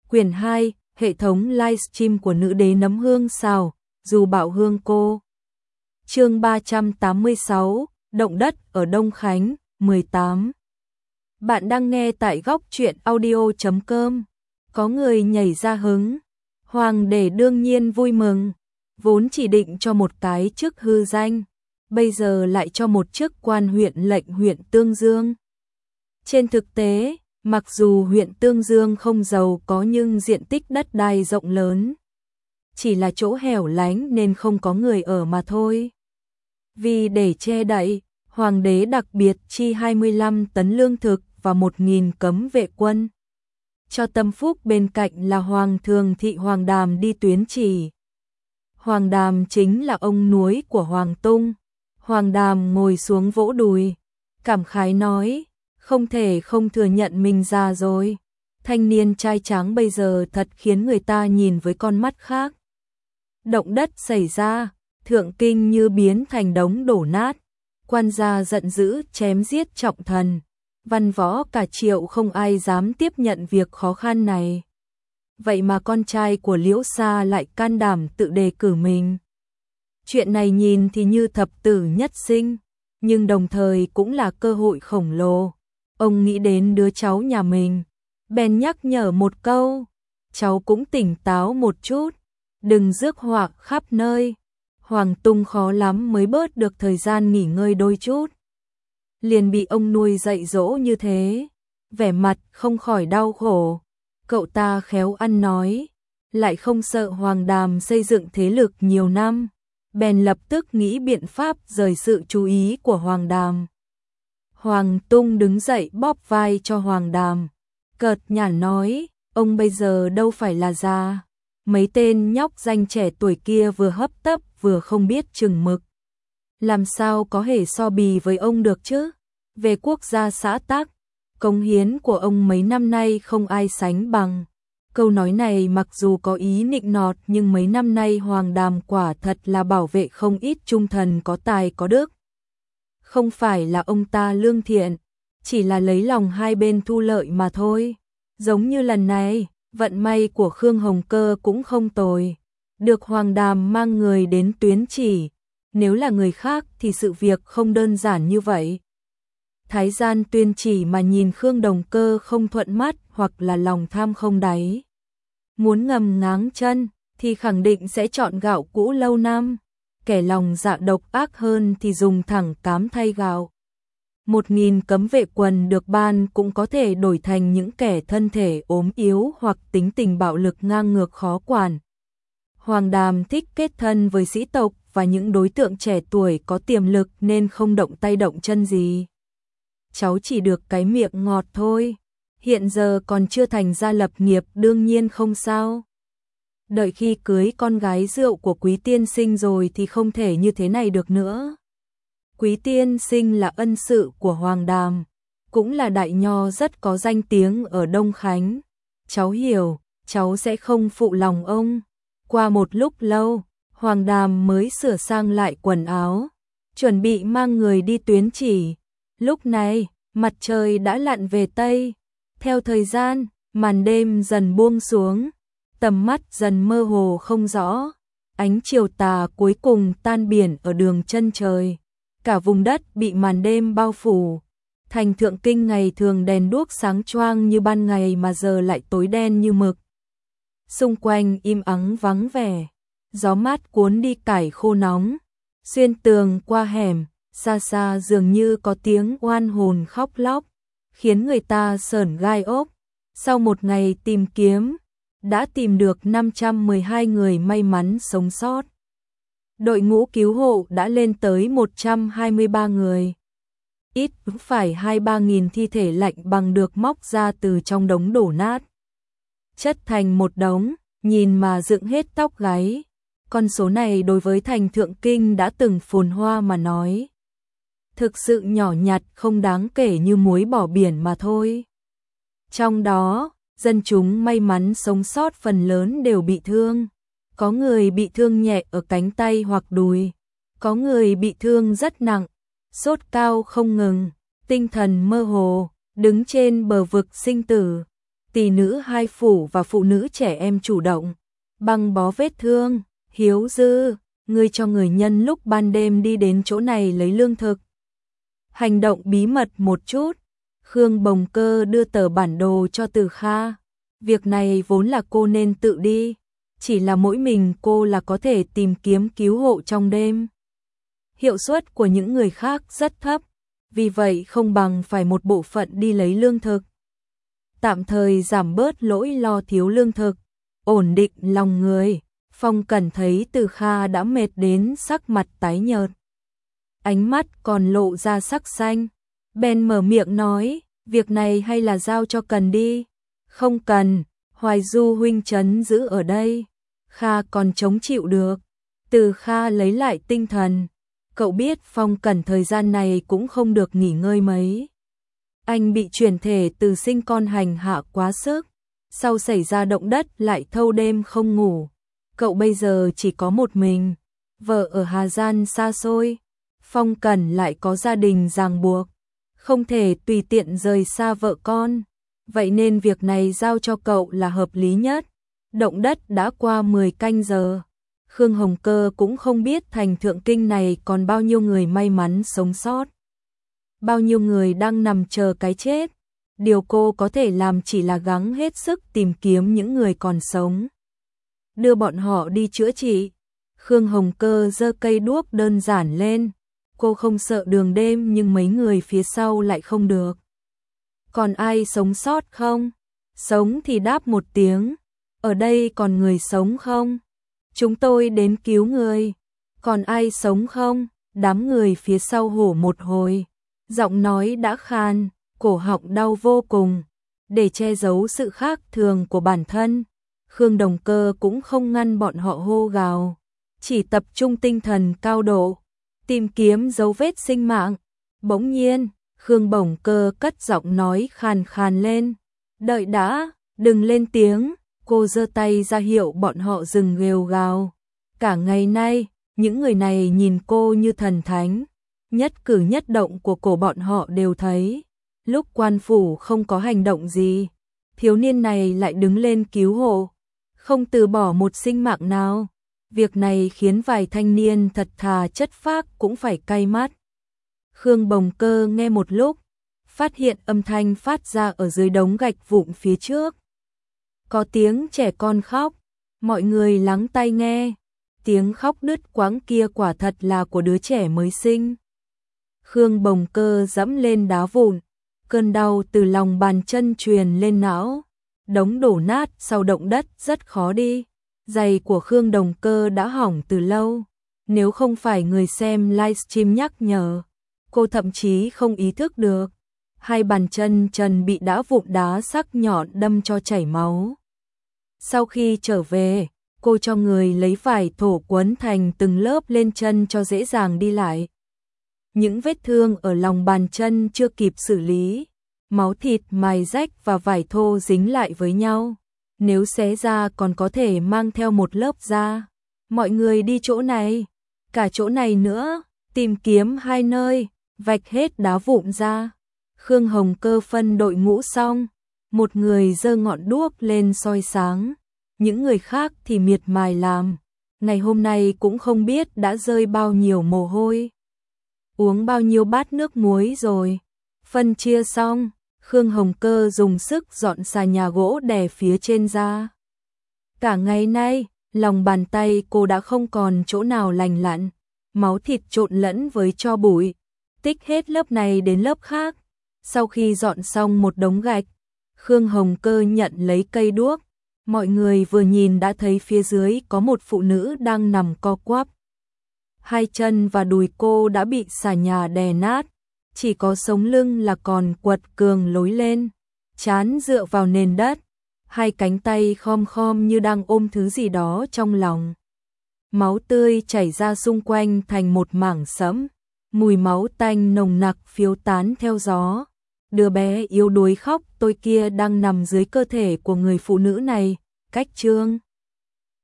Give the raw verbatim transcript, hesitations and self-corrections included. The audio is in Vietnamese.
Quyển hai, hệ thống livestream của nữ đế nấm hương xào, dù bảo hương cô. Chương ba trăm tám mươi sáu, động đất ở Đông Khánh, mười tám. Bạn đang nghe tại góc truyện audio chấm com. Có người nhảy ra hứng. Hoàng đế đương nhiên vui mừng, vốn chỉ định cho một cái chức hư danh, bây giờ lại cho một chức quan huyện lệnh huyện Tương Dương. Trên thực tế, mặc dù huyện Tương Dương không giàu có nhưng diện tích đất đai rộng lớn, chỉ là chỗ hẻo lánh nên không có người ở mà thôi. Vì để che đậy, hoàng đế đặc biệt chi hai mươi lăm tấn lương thực và một nghìn cấm vệ quân. Cho tâm phúc bên cạnh là Hoàng Thường Thị Hoàng Đàm đi tuyến chỉ. Hoàng Đàm chính là ông nuôi của Hoàng Tung. Hoàng Đàm ngồi xuống vỗ đùi, cảm khái nói, không thể không thừa nhận mình già rồi. Thanh niên trai tráng bây giờ thật khiến người ta nhìn với con mắt khác. Động đất xảy ra, Thượng Kinh như biến thành đống đổ nát. Quan gia giận dữ chém giết trọng thần. Văn võ cả triệu không ai dám tiếp nhận việc khó khăn này. Vậy mà con trai của Liễu Sa lại can đảm tự đề cử mình. Chuyện này nhìn thì như thập tử nhất sinh, nhưng đồng thời cũng là cơ hội khổng lồ. Ông nghĩ đến đứa cháu nhà mình, bèn nhắc nhở một câu, cháu cũng tỉnh táo một chút, đừng rước họa khắp nơi. Hoàng Tung khó lắm mới bớt được thời gian nghỉ ngơi đôi chút. Liền bị ông nuôi dạy dỗ như thế, vẻ mặt không khỏi đau khổ. Cậu ta khéo ăn nói, lại không sợ Hoàng Đàm xây dựng thế lực nhiều năm, bèn lập tức nghĩ biện pháp rời sự chú ý của Hoàng Đàm. Hoàng Tung đứng dậy bóp vai cho Hoàng Đàm, cợt nhả nói, ông bây giờ đâu phải là già, mấy tên nhóc danh trẻ tuổi kia vừa hấp tấp vừa không biết chừng mực. Làm sao có thể so bì với ông được chứ? Về quốc gia xã tắc, cống hiến của ông mấy năm nay không ai sánh bằng. Câu nói này mặc dù có ý nịnh nọt nhưng mấy năm nay Hoàng Đàm quả thật là bảo vệ không ít trung thần có tài có đức. Không phải là ông ta lương thiện, chỉ là lấy lòng hai bên thu lợi mà thôi. Giống như lần này, vận may của Khương Hồng Cơ cũng không tồi. Được Hoàng Đàm mang người đến tuyến chỉ. Nếu là người khác thì sự việc không đơn giản như vậy. Thái gian tuyên chỉ mà nhìn Khương Đồng Cơ không thuận mắt hoặc là lòng tham không đáy. Muốn ngầm ngáng chân thì khẳng định sẽ chọn gạo cũ lâu năm. Kẻ lòng dạ độc ác hơn thì dùng thẳng cám thay gạo. Một nghìn cấm vệ quân được ban cũng có thể đổi thành những kẻ thân thể ốm yếu hoặc tính tình bạo lực ngang ngược khó quản. Hoàng Đàm thích kết thân với sĩ tộc và những đối tượng trẻ tuổi có tiềm lực nên không động tay động chân gì. Cháu chỉ được cái miệng ngọt thôi, hiện giờ còn chưa thành gia lập nghiệp đương nhiên không sao. Đợi khi cưới con gái rượu của Quý tiên sinh rồi thì không thể như thế này được nữa. Quý tiên sinh là ân sự của Hoàng Đàm, cũng là đại nho rất có danh tiếng ở Đông Khánh. Cháu hiểu, cháu sẽ không phụ lòng ông. Qua một lúc lâu, Hoàng Đàm mới sửa sang lại quần áo, chuẩn bị mang người đi tuyến chỉ. Lúc này, mặt trời đã lặn về Tây. Theo thời gian, màn đêm dần buông xuống, tầm mắt dần mơ hồ không rõ. Ánh chiều tà cuối cùng tan biển ở đường chân trời. Cả vùng đất bị màn đêm bao phủ. Thành Thượng Kinh ngày thường đèn đuốc sáng choang như ban ngày mà giờ lại tối đen như mực. Xung quanh im ắng vắng vẻ, gió mát cuốn đi cải khô nóng. Xuyên tường qua hẻm, xa xa dường như có tiếng oan hồn khóc lóc, khiến người ta sởn gai ốc. Sau một ngày tìm kiếm, đã tìm được năm trăm mười hai người may mắn sống sót. Đội ngũ cứu hộ đã lên tới một trăm hai mươi ba người. Ít phải hai ba nghìn thi thể lạnh bằng được móc ra từ trong đống đổ nát. Chất thành một đống, nhìn mà dựng hết tóc gáy. Con số này đối với thành Thượng Kinh đã từng phồn hoa mà nói. Thực sự nhỏ nhặt không đáng kể như muối bỏ biển mà thôi. Trong đó, dân chúng may mắn sống sót phần lớn đều bị thương. Có người bị thương nhẹ ở cánh tay hoặc đùi. Có người bị thương rất nặng, sốt cao không ngừng, tinh thần mơ hồ, đứng trên bờ vực sinh tử. tỷ nữ hai phủ và phụ nữ trẻ em chủ động băng bó vết thương. Hiếu Dư, ngươi cho người nhân lúc ban đêm đi đến chỗ này lấy lương thực. Hành động bí mật một chút. Khương Bồng Cơ đưa tờ bản đồ cho Từ Kha. Việc này vốn là cô nên tự đi, chỉ là mỗi mình cô là có thể tìm kiếm cứu hộ trong đêm. Hiệu suất của những người khác rất thấp, vì vậy không bằng phải một bộ phận đi lấy lương thực. Tạm thời giảm bớt nỗi lo thiếu lương thực, ổn định lòng người. Phong Cẩn thấy Từ Kha đã mệt đến sắc mặt tái nhợt, ánh mắt còn lộ ra sắc xanh, bèn mở miệng nói, việc này hay là giao cho Cần đi. Không cần, Hoài Du huynh trấn giữ ở đây, Kha còn chống chịu được. Từ Kha lấy lại tinh thần, cậu biết Phong Cẩn thời gian này cũng không được nghỉ ngơi mấy. Anh bị chuyển thể từ sinh con hành hạ quá sức, sau xảy ra động đất lại thâu đêm không ngủ. Cậu bây giờ chỉ có một mình, vợ ở Hà Giang xa xôi, Phong Cẩn lại có gia đình ràng buộc, không thể tùy tiện rời xa vợ con, vậy nên việc này giao cho cậu là hợp lý nhất. Động đất đã qua mười canh giờ, Khương Hồng Cơ cũng không biết thành Thượng Kinh này còn bao nhiêu người may mắn sống sót, bao nhiêu người đang nằm chờ cái chết. Điều cô có thể làm chỉ là gắng hết sức tìm kiếm những người còn sống, đưa bọn họ đi chữa trị. Khương Hồng Cơ giơ cây đuốc đơn giản lên, cô không sợ đường đêm nhưng mấy người phía sau lại không được. Còn ai sống sót không? Sống thì đáp một tiếng. Ở đây còn người sống không? Chúng tôi đến cứu người. Còn ai sống không? Đám người phía sau hổ một hồi, giọng nói đã khan, cổ họng đau vô cùng. Để che giấu sự khác thường của bản thân, Khương Đồng Cơ cũng không ngăn bọn họ hô gào, chỉ tập trung tinh thần cao độ, tìm kiếm dấu vết sinh mạng. Bỗng nhiên, Khương Bồng Cơ cất giọng nói khàn khàn lên, đợi đã, đừng lên tiếng. Cô giơ tay ra hiệu bọn họ dừng gêu gào. Cả ngày nay, những người này nhìn cô như thần thánh, nhất cử nhất động của cổ bọn họ đều thấy. Lúc quan phủ không có hành động gì, thiếu niên này lại đứng lên cứu hộ, không từ bỏ một sinh mạng nào. Việc này khiến vài thanh niên thật thà chất phác cũng phải cay mắt. Khương Bồng Cơ nghe một lúc, phát hiện âm thanh phát ra ở dưới đống gạch vụn phía trước. Có tiếng trẻ con khóc, mọi người lắng tai nghe. Tiếng khóc đứt quãng kia quả thật là của đứa trẻ mới sinh. Khương Bồng Cơ dẫm lên đá vụn, cơn đau từ lòng bàn chân truyền lên não. Đống đổ nát sau động đất rất khó đi. Giày của Khương Đồng Cơ đã hỏng từ lâu. Nếu không phải người xem livestream nhắc nhở, cô thậm chí không ý thức được. Hai bàn chân trần bị đá vụn đá sắc nhọn đâm cho chảy máu. Sau khi trở về, cô cho người lấy vải thổ quấn thành từng lớp lên chân cho dễ dàng đi lại. Những vết thương ở lòng bàn chân chưa kịp xử lý, máu thịt mài rách và vải thô dính lại với nhau. Nếu xé ra còn có thể mang theo một lớp da. Mọi người đi chỗ này, cả chỗ này nữa, tìm kiếm hai nơi, vạch hết đá vụn ra. Khương Hồng Cơ phân đội ngũ xong, một người giơ ngọn đuốc lên soi sáng, những người khác thì miệt mài làm. Ngày hôm nay cũng không biết đã rơi bao nhiêu mồ hôi, uống bao nhiêu bát nước muối rồi. Phân chia xong, Khương Hồng Cơ dùng sức dọn xà nhà gỗ đè phía trên ra. Cả ngày nay, lòng bàn tay cô đã không còn chỗ nào lành lặn, máu thịt trộn lẫn với tro bụi, tích hết lớp này đến lớp khác. Sau khi dọn xong một đống gạch, Khương Hồng Cơ nhận lấy cây đuốc. Mọi người vừa nhìn đã thấy phía dưới có một phụ nữ đang nằm co quắp. Hai chân và đùi cô đã bị xà nhà đè nát, chỉ có sống lưng là còn quật cường lối lên, trán dựa vào nền đất, hai cánh tay khom khom như đang ôm thứ gì đó trong lòng. Máu tươi chảy ra xung quanh thành một mảng sẫm, mùi máu tanh nồng nặc phiêu tán theo gió. Đứa bé yếu đuối khóc tôi kia đang nằm dưới cơ thể của người phụ nữ này, cách chương